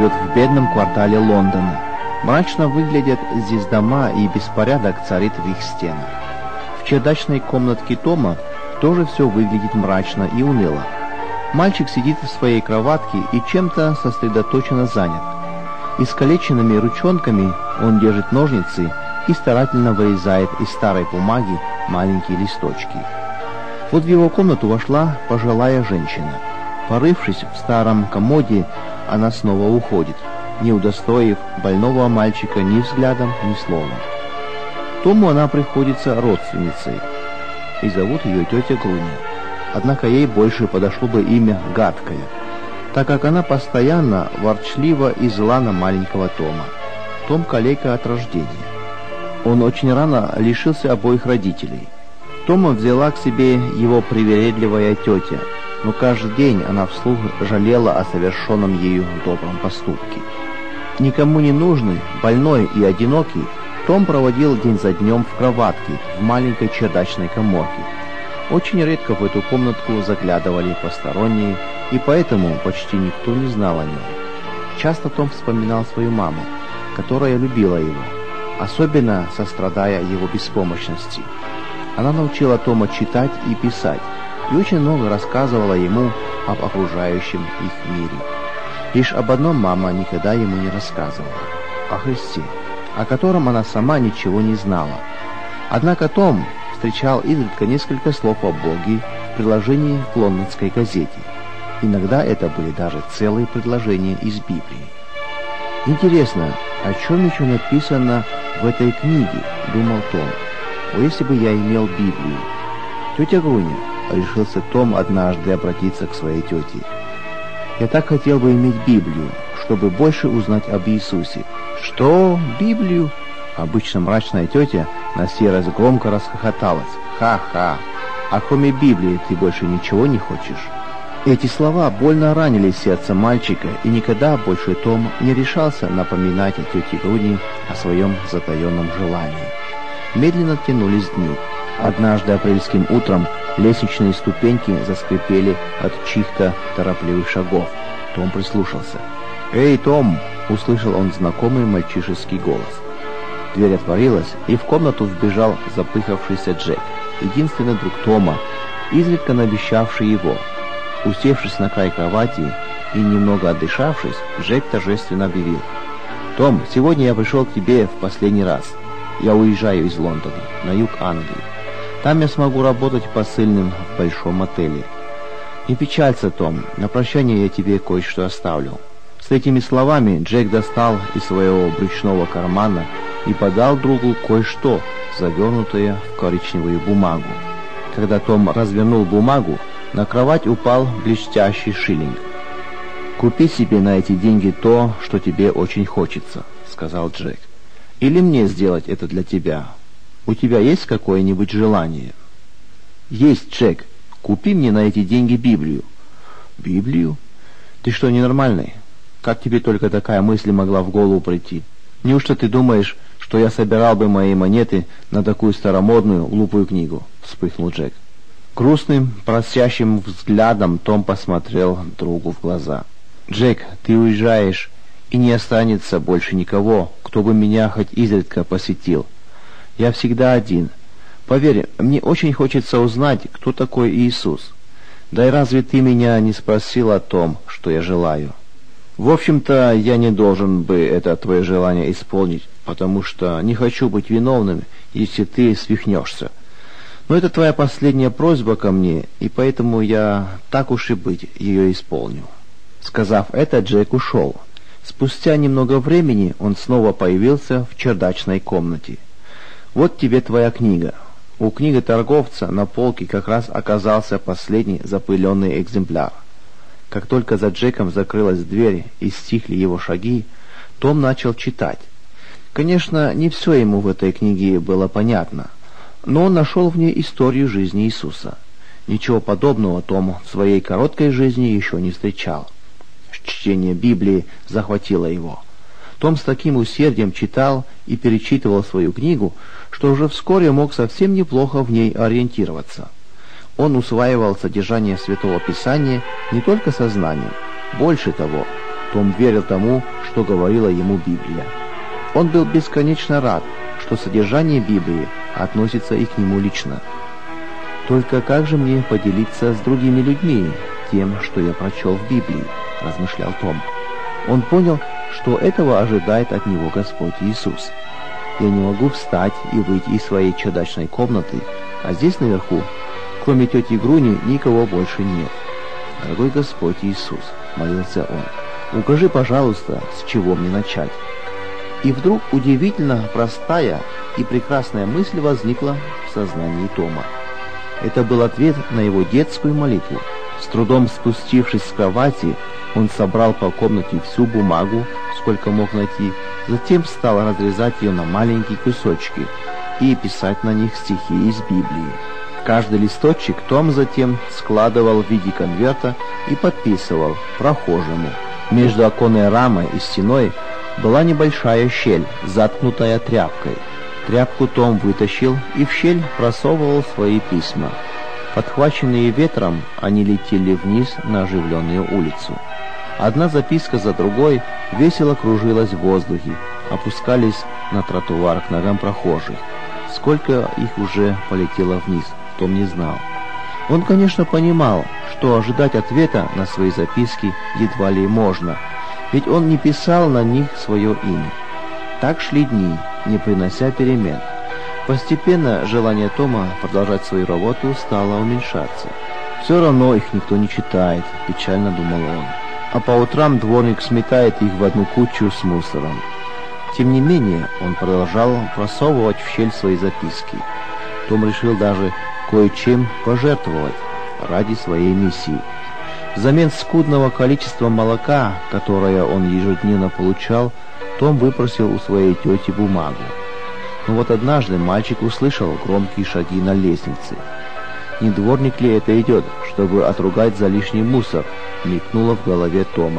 живет в бедном квартале Лондона. Мрачно выглядят здесь дома, и беспорядок царит в их стенах. В чердачной комнатке Тома тоже все выглядит мрачно и уныло. Мальчик сидит в своей кроватке и чем-то сосредоточенно занят. Искалеченными ручонками он держит ножницы и старательно вырезает из старой бумаги маленькие листочки. Вот в его комнату вошла пожилая женщина. Порывшись в старом комоде, она снова уходит, не удостоив больного мальчика ни взглядом, ни словом. Тому она приходится родственницей, и зовут ее тетя Груня. Однако ей больше подошло бы имя Гадкая, так как она постоянно ворчлива и зла на маленького Тома. Том калека от рождения. Он очень рано лишился обоих родителей. Тома взяла к себе его привередливая тетя, но каждый день она вслух жалела о совершенном ею добром поступке. Никому не нужный, больной и одинокий, Том проводил день за днем в кроватке в маленькой чердачной каморке. Очень редко в эту комнатку заглядывали посторонние, и поэтому почти никто не знал о нем. Часто Том вспоминал свою маму, которая любила его, особенно сострадая его беспомощности. Она научила Тома читать и писать, и очень много рассказывала ему об окружающем их мире. Лишь об одном мама никогда ему не рассказывала – о Христе, о котором она сама ничего не знала. Однако Том встречал изредка несколько слов о Боге в приложении к лондонской газете. Иногда это были даже целые предложения из Библии. «Интересно, о чем еще написано в этой книге?» – думал Том. «О, если бы я имел Библию!» «Тетя Груня», — решился Том однажды обратиться к своей тете, — «я так хотел бы иметь Библию, чтобы больше узнать об Иисусе». «Что? Библию?» Обычно мрачная тетя на сей раз громко расхохоталась. «Ха-ха! А кроме Библии ты больше ничего не хочешь?» Эти слова больно ранили сердце мальчика, и никогда больше Том не решался напоминать тете Груни о своем затаенном желании. Медленно тянулись дни. Однажды апрельским утром лестничные ступеньки заскрипели от чьих-то торопливых шагов. Том прислушался. «Эй, Том!» — услышал он знакомый мальчишеский голос. Дверь отворилась, и в комнату вбежал запыхавшийся Джек, единственный друг Тома, изредка навещавший его. Усевшись на край кровати и немного отдышавшись, Джек торжественно объявил: «Том, сегодня я пришел к тебе в последний раз. Я уезжаю из Лондона, на юг Англии. Там я смогу работать посыльным в большом отеле. Не печалься, Том, на прощание я тебе кое-что оставлю». С этими словами Джек достал из своего брючного кармана и подал другу кое-что, завернутое в коричневую бумагу. Когда Том развернул бумагу, на кровать упал блестящий шиллинг. «Купи себе на эти деньги то, что тебе очень хочется», — сказал Джек. «Или мне сделать это для тебя? У тебя есть какое-нибудь желание?» «Есть, Джек. Купи мне на эти деньги Библию». «Библию? Ты что, ненормальный? Как тебе только такая мысль могла в голову прийти? Неужто ты думаешь, что я собирал бы мои монеты на такую старомодную, глупую книгу?» — вспыхнул Джек. Грустным, просящим взглядом Том посмотрел другу в глаза. «Джек, ты уезжаешь, и не останется больше никого, кто бы меня хоть изредка посетил. Я всегда один. Поверь, мне очень хочется узнать, кто такой Иисус. Да и разве ты меня не спросил о том, что я желаю? В общем-то, я не должен бы это твое желание исполнить, потому что не хочу быть виновным, если ты свихнешься. Но это твоя последняя просьба ко мне, и поэтому я, так уж и быть, ее исполню». Сказав это, Джек ушел. Спустя немного времени он снова появился в чердачной комнате. «Вот тебе твоя книга». У книготорговца на полке как раз оказался последний запыленный экземпляр. Как только за Джеком закрылась дверь и стихли его шаги, Том начал читать. Конечно, не все ему в этой книге было понятно, но он нашел в ней историю жизни Иисуса. Ничего подобного Том в своей короткой жизни еще не встречал. Чтение Библии захватило его. Том с таким усердием читал и перечитывал свою книгу, что уже вскоре мог совсем неплохо в ней ориентироваться. Он усваивал содержание Святого Писания не только сознанием. Больше того, Том верил тому, что говорила ему Библия. Он был бесконечно рад, что содержание Библии относится и к нему лично. «Только как же мне поделиться с другими людьми тем, что я прочел в Библии?» – размышлял Том. Он понял, что этого ожидает от него Господь Иисус. «Я не могу встать и выйти из своей чердачной комнаты, а здесь наверху, кроме тети Груни, никого больше нет. Дорогой Господь Иисус», – молился он, – «укажи, пожалуйста, с чего мне начать». И вдруг удивительно простая и прекрасная мысль возникла в сознании Тома. Это был ответ на его детскую молитву. С трудом спустившись с кровати, он собрал по комнате всю бумагу, сколько мог найти, затем стал разрезать ее на маленькие кусочки и писать на них стихи из Библии. Каждый листочек Том затем складывал в виде конверта и подписывал «Прохожему». Между оконной рамой и стеной была небольшая щель, заткнутая тряпкой. Тряпку Том вытащил и в щель просовывал свои письма. Подхваченные ветром, они летели вниз на оживленную улицу. Одна записка за другой весело кружилась в воздухе, опускались на тротуар к ногам прохожих. Сколько их уже полетело вниз, Том не знал. Он, конечно, понимал, что ожидать ответа на свои записки едва ли можно, ведь он не писал на них свое имя. Так шли дни, не принося перемен. Постепенно желание Тома продолжать свою работу стало уменьшаться. «Все равно их никто не читает», – печально думал он. А по утрам дворник сметает их в одну кучу с мусором. Тем не менее, он продолжал просовывать в щель свои записки. Том решил даже кое-чем пожертвовать ради своей миссии. Взамен скудного количества молока, которое он ежедневно получал, Том выпросил у своей тети бумагу. Но вот однажды мальчик услышал громкие шаги на лестнице. «Не дворник ли это идет, чтобы отругать за лишний мусор?» — мелькнуло в голове Тома.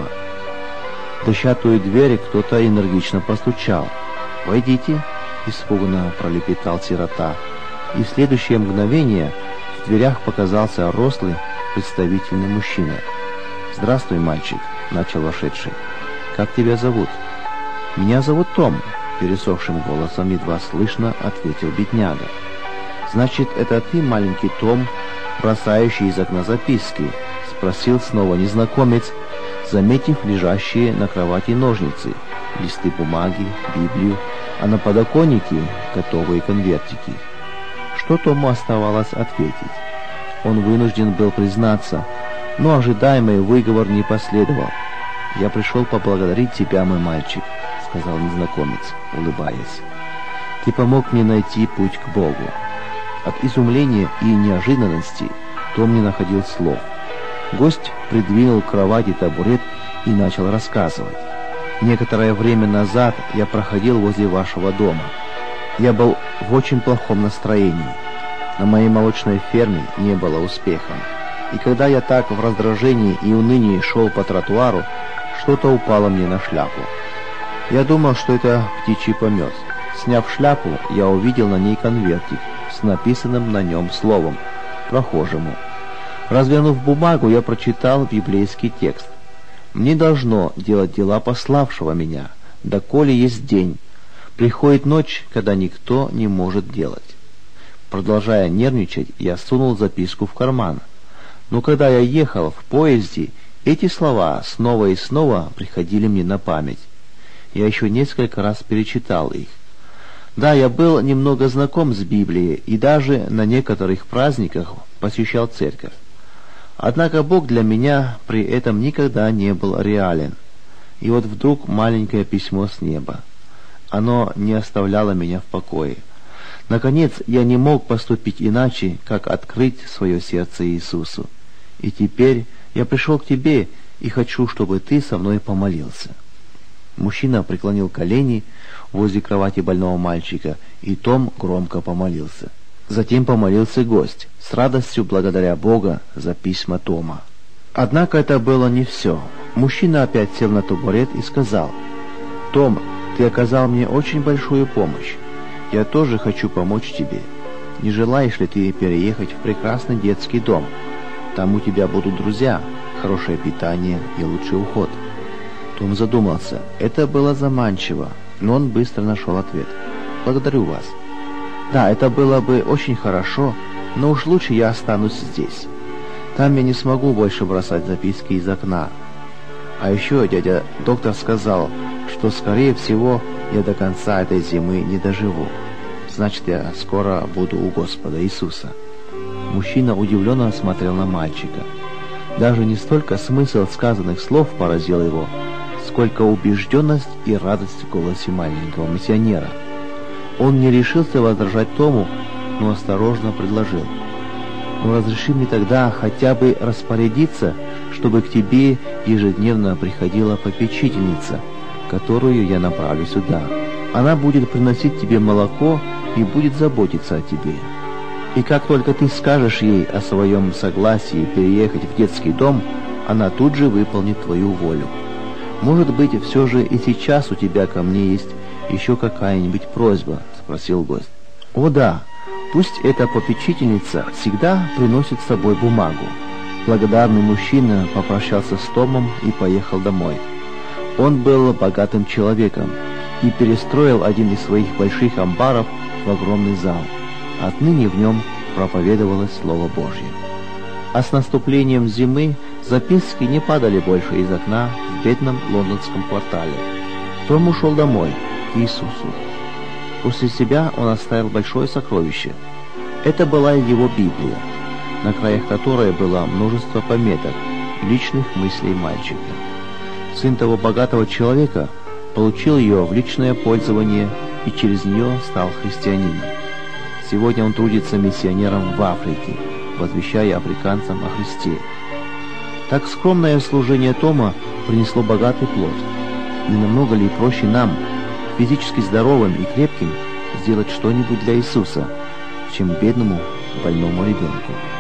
В дощатую дверь кто-то энергично постучал. «Войдите!» — испуганно пролепетал сирота. И в следующее мгновение в дверях показался рослый, представительный мужчина. «Здравствуй, мальчик!» — начал вошедший. «Как тебя зовут?» «Меня зовут Том», — пересохшим голосом едва слышно ответил бедняга. «Значит, это ты, маленький Том, бросающий из окна записки?» — спросил снова незнакомец, заметив лежащие на кровати ножницы, листы бумаги, Библию, а на подоконнике готовые конвертики. Что Тому оставалось ответить? Он вынужден был признаться, но ожидаемый выговор не последовал. «Я пришел поблагодарить тебя, мой мальчик», — сказал незнакомец, улыбаясь. «Ты помог мне найти путь к Богу». От изумления и неожиданности Том не находил слов. Гость придвинул к кровати табурет и начал рассказывать. «Некоторое время назад я проходил возле вашего дома. Я был в очень плохом настроении. На моей молочной ферме не было успеха. И когда я так в раздражении и унынии шел по тротуару, что-то упало мне на шляпу. Я думал, что это птичий помет. Сняв шляпу, я увидел на ней конвертик с написанным на нем словом «Прохожему». Развернув бумагу, я прочитал библейский текст. «Мне должно делать дела пославшего меня, доколе есть день. Приходит ночь, когда никто не может делать». Продолжая нервничать, я сунул записку в карман. Но когда я ехал в поезде, эти слова снова и снова приходили мне на память. Я еще несколько раз перечитал их. Да, я был немного знаком с Библией и даже на некоторых праздниках посещал церковь. Однако Бог для меня при этом никогда не был реален. И вот вдруг маленькое письмо с неба. Оно не оставляло меня в покое. Наконец, я не мог поступить иначе, как открыть свое сердце Иисусу. И теперь я пришел к тебе и хочу, чтобы ты со мной помолился. Мужчина преклонил колени возле кровати больного мальчика, и Том громко помолился. Затем помолился гость, с радостью благодаря Бога за письма Тома. Однако это было не все. Мужчина опять сел на табурет и сказал: «Том, ты оказал мне очень большую помощь. Я тоже хочу помочь тебе. Не желаешь ли ты переехать в прекрасный детский дом? Там у тебя будут друзья, хорошее питание и лучший уход». Том задумался. Это было заманчиво, но он быстро нашел ответ. «Благодарю вас. Да, это было бы очень хорошо, но уж лучше я останусь здесь. Там я не смогу больше бросать записки из окна. А еще дядя доктор сказал, что, скорее всего, я до конца этой зимы не доживу. Значит, я скоро буду у Господа Иисуса». Мужчина удивленно смотрел на мальчика. Даже не столько смысл сказанных слов поразил его, сколько убежденность и радость в голосе маленького миссионера. Он не решился возражать Тому, но осторожно предложил: «Ну, разреши мне тогда хотя бы распорядиться, чтобы к тебе ежедневно приходила попечительница, которую я направлю сюда. Она будет приносить тебе молоко и будет заботиться о тебе. И как только ты скажешь ей о своем согласии переехать в детский дом, она тут же выполнит твою волю. Может быть, все же и сейчас у тебя ко мне есть еще какая-нибудь просьба?» — спросил гость. «О да, пусть эта попечительница всегда приносит с собой бумагу». Благодарный мужчина попрощался с Томом и поехал домой. Он был богатым человеком и перестроил один из своих больших амбаров в огромный зал. Отныне в нем проповедовалось Слово Божье. А с наступлением зимы записки не падали больше из окна в бедном лондонском квартале. Том ушел домой, к Иисусу. После себя он оставил большое сокровище. Это была его Библия, на краях которой было множество пометок, личных мыслей мальчика. Сын того богатого человека получил ее в личное пользование и через нее стал христианином. Сегодня он трудится миссионером в Африке, возвещая африканцам о Христе. Так скромное служение Тома принесло богатый плод. Не намного ли проще нам, физически здоровым и крепким, сделать что-нибудь для Иисуса, чем бедному больному ребенку?